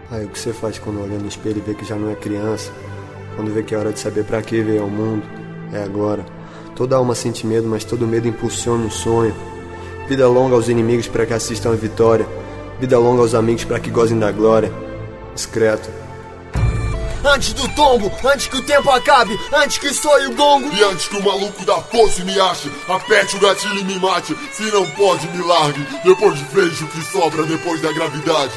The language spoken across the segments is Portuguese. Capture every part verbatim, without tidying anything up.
Aí o que você faz quando olha no espelho e vê que já não é criança? Quando vê que é hora de saber pra que veio ao mundo? É agora. Toda alma sente medo, mas todo medo impulsiona um sonho. Vida longa aos inimigos para que assistam a vitória. Vida longa aos amigos para que gozem da glória. Discreto. Antes do tombo, antes que o tempo acabe, antes que soe o gongo e antes que o maluco da foice me ache, aperte o gatilho e me mate. Se não pode, me largue. Depois vejo o que sobra depois da gravidade.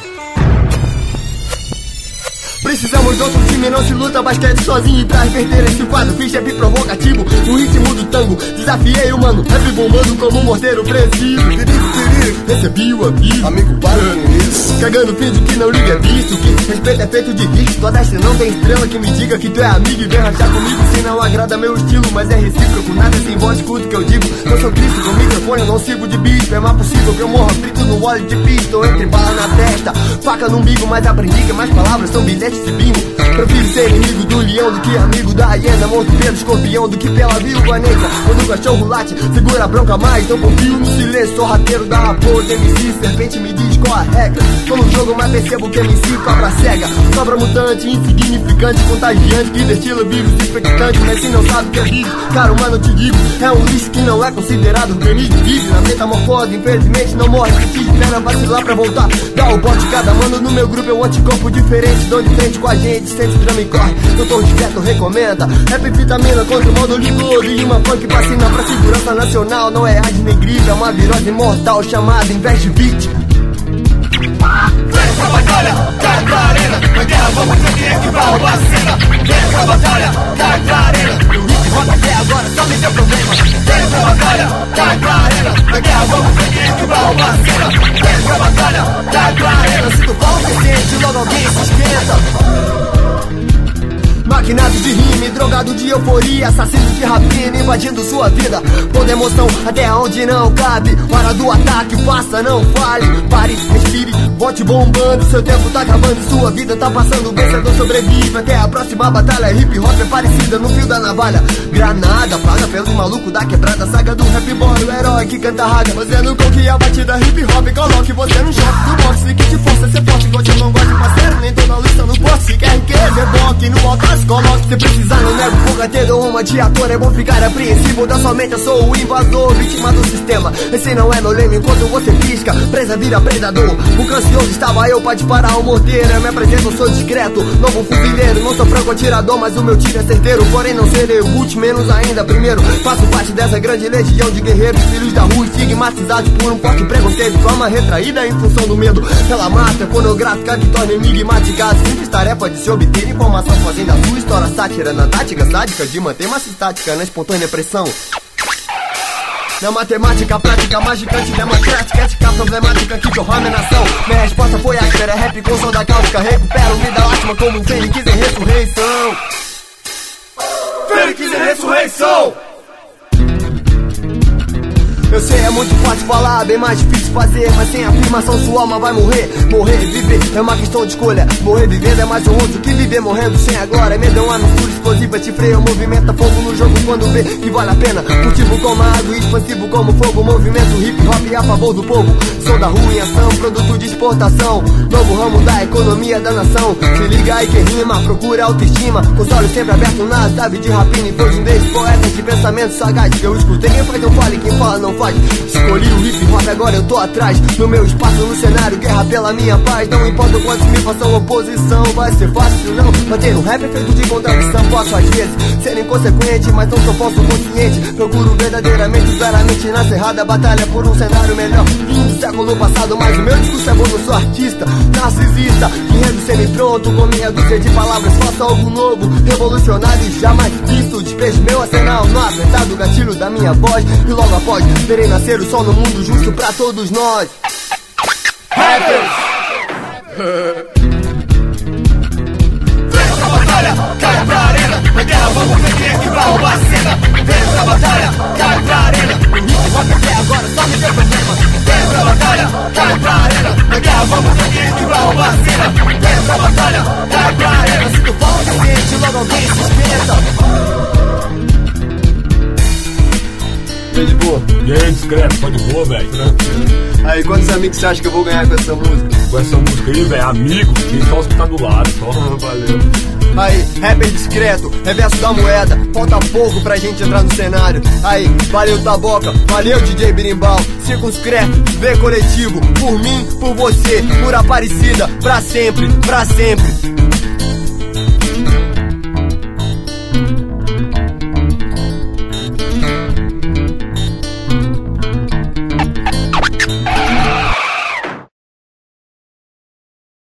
Precisamos de outro time, não se luta basquete sozinho. E pra reverter esse quadro, fiz rap provocativo no ritmo do tango, desafiei o mano, rap bombando como um morteiro preciso. Recebi o aviso, amigo, para com isso. Cagando finge que não liga, é visto que respeito é feito de risco. Toda esta não tem estrela que me diga que tu é amigo e vem rachar comigo. Se não agrada meu estilo, mas é recíproco, nada sem voz, escuta o que eu digo. Eu sou Cristo com microfone, eu não sigo de bispo. É mais possível que eu morra frito no óleo de pisto. Entre bala na testa, faca no umbigo, mas aprendi que mais palavras são bilhetes de bingo. Prefiro ser inimigo do leão do que amigo da hiena, morto pelo escorpião do que pela viúva negra. Quando o cachorro late, segura a bronca mais, não confio no silêncio. Sou rateiro da raposa, M C, serpente me diz qual a regra. Tô no jogo, mas percebo que M C cobra cega. Sobra mutante, insignificante, contagiante, que destila vírus infectante. Mas se não sabe o que é vírus, cara, mano, eu te digo, é um lixo que não é considerado organismo. Vive na metamorfose, infelizmente não morre. Se te espera vacilar pra voltar, dá o bote cada mano no meu grupo, é um anticorpo diferente. Dou de frente com a gente, sente drama e corre. Doutor Discreto recomenda rap vitamina contra o modo licor. E uma funk vacina pra segurança nacional. Não é AIDS nem gripe, é uma virose mortal chamada invés de vítima. Vem pra batalha, cai pra arena. Na guerra vamos ver quem é que vai roubar a cena. Vem pra batalha, cai pra arena. O hip hop até agora só me deu problema. Vem pra batalha, cai pra arena. Na guerra vamos ver quem é que vai roubar a cena. Vem pra batalha, cai pra arena. Se tu fala o que sente, logo alguém se esquenta. Maquinado de rime, drogado de euforia, assassino de rapina, invadindo sua vida. Toda emoção até onde não cabe. Hora do ataque, faça, não fale. Pare, respire, volte bombando. Seu tempo tá acabando, sua vida tá passando. O vencedor sobrevive até a próxima batalha. Hip hop é parecida no fio da navalha. Granada, paga pelos malucos da quebrada. Saga do rap boy, o herói que canta raga. Fazendo com que a batida hip hop coloque você no choque do boxe. Que te força ser forte, enquanto eu não gosto de parceiro. Nem tô na lista no poste, quer riqueza, reboque no alto. Coloque, se precisar, não nego fuga, ter uma de ator. É bom ficar apreensivo, da somente eu sou o invasor, vítima do sistema. Esse não é meu lema, enquanto você pisca, presa vira predador. O cansioso estava eu pra disparar o morteiro. Eu me apresento, eu sou discreto, novo fuzileiro. Não sou franco atirador, mas o meu tiro é certeiro. Porém não serei o último, menos ainda primeiro. Faço parte dessa grande legião de guerreiros, filhos da rua, estigmatizados por um forte preconceito. Forma retraída em função do medo, pela máscara pornográfica que torna enigmática. Simples tarefa de se obter informação fazendo a sua história sátira na tática sádica de manter massa estática na espontânea pressão. Na matemática, prática, magicante, democrática, ética problemática que corrome a nação. Minha resposta foi áspera, rap com som da cáustica. Recupero vida ótima como um fênix em ressurreição. Fênix em ressurreição. Eu sei, é muito fácil falar, bem mais difícil fazer. Mas sem afirmação sua alma vai morrer. Morrer e viver é uma questão de escolha. Morrer vivendo é mais honroso que viver morrendo sem a glória. Medo é uma mistura explosiva, te freia, movimenta fogo no jogo quando vê que vale a pena. Cultivo como água e expansivo como fogo. Movimento hip hop a favor do povo. Sou da rua em ação, produto de exportação. Novo ramo da economia da nação. Se liga aí que rima, procura autoestima. Com os olhos sempre abertos na sabe de rapina. E foi um desses poetas de pensamento sagaz que eu escutei. Quem faz não fale, quem fala não. Escolhi o hip hop, agora eu tô atrás. No meu espaço, no cenário, guerra pela minha paz. Não importa quantos me façam oposição. Vai ser fácil não, manter um rap feito de contradição. Posso às vezes ser inconsequente, mas não sou falso consciente. Procuro verdadeiramente usar a mente na cerrada. Batalha por um cenário melhor, fim do século passado. Mas o meu discurso é bom, eu sou artista narcisista, enredo semi-pronto, com meia dúzia de palavras. Faço algo novo, revolucionário e jamais visto. Despejo meu arsenal no apertado gatilho da minha voz. E logo após verei nascer o sol no mundo justo pra todos nós. Rappers! Vem pra batalha, cai pra arena. Na guerra vamos ver quem é que vai roubar a cena. Vem pra batalha, cai pra arena. O hip hop até agora só me deu problema. Vem pra batalha, cai pra arena. Na guerra vamos ver quem é que vai roubar a cena. Vem pra batalha, cai pra arena. Se tu fala o que sente, logo alguém se esquenta. tá de boa? E aí, discreto, tá de boa, velho? Aí, quantos amigos você acha que eu vou ganhar com essa música? Com essa música aí, velho, amigo, quem só os que tá do lado, só. Valeu. Aí, rapper discreto, reverso da moeda. Falta pouco pra gente entrar no cenário. Aí, valeu Taboca, valeu D J Birimbau. Circunscreto, V coletivo, por mim, por você, por Aparecida, pra sempre, pra sempre.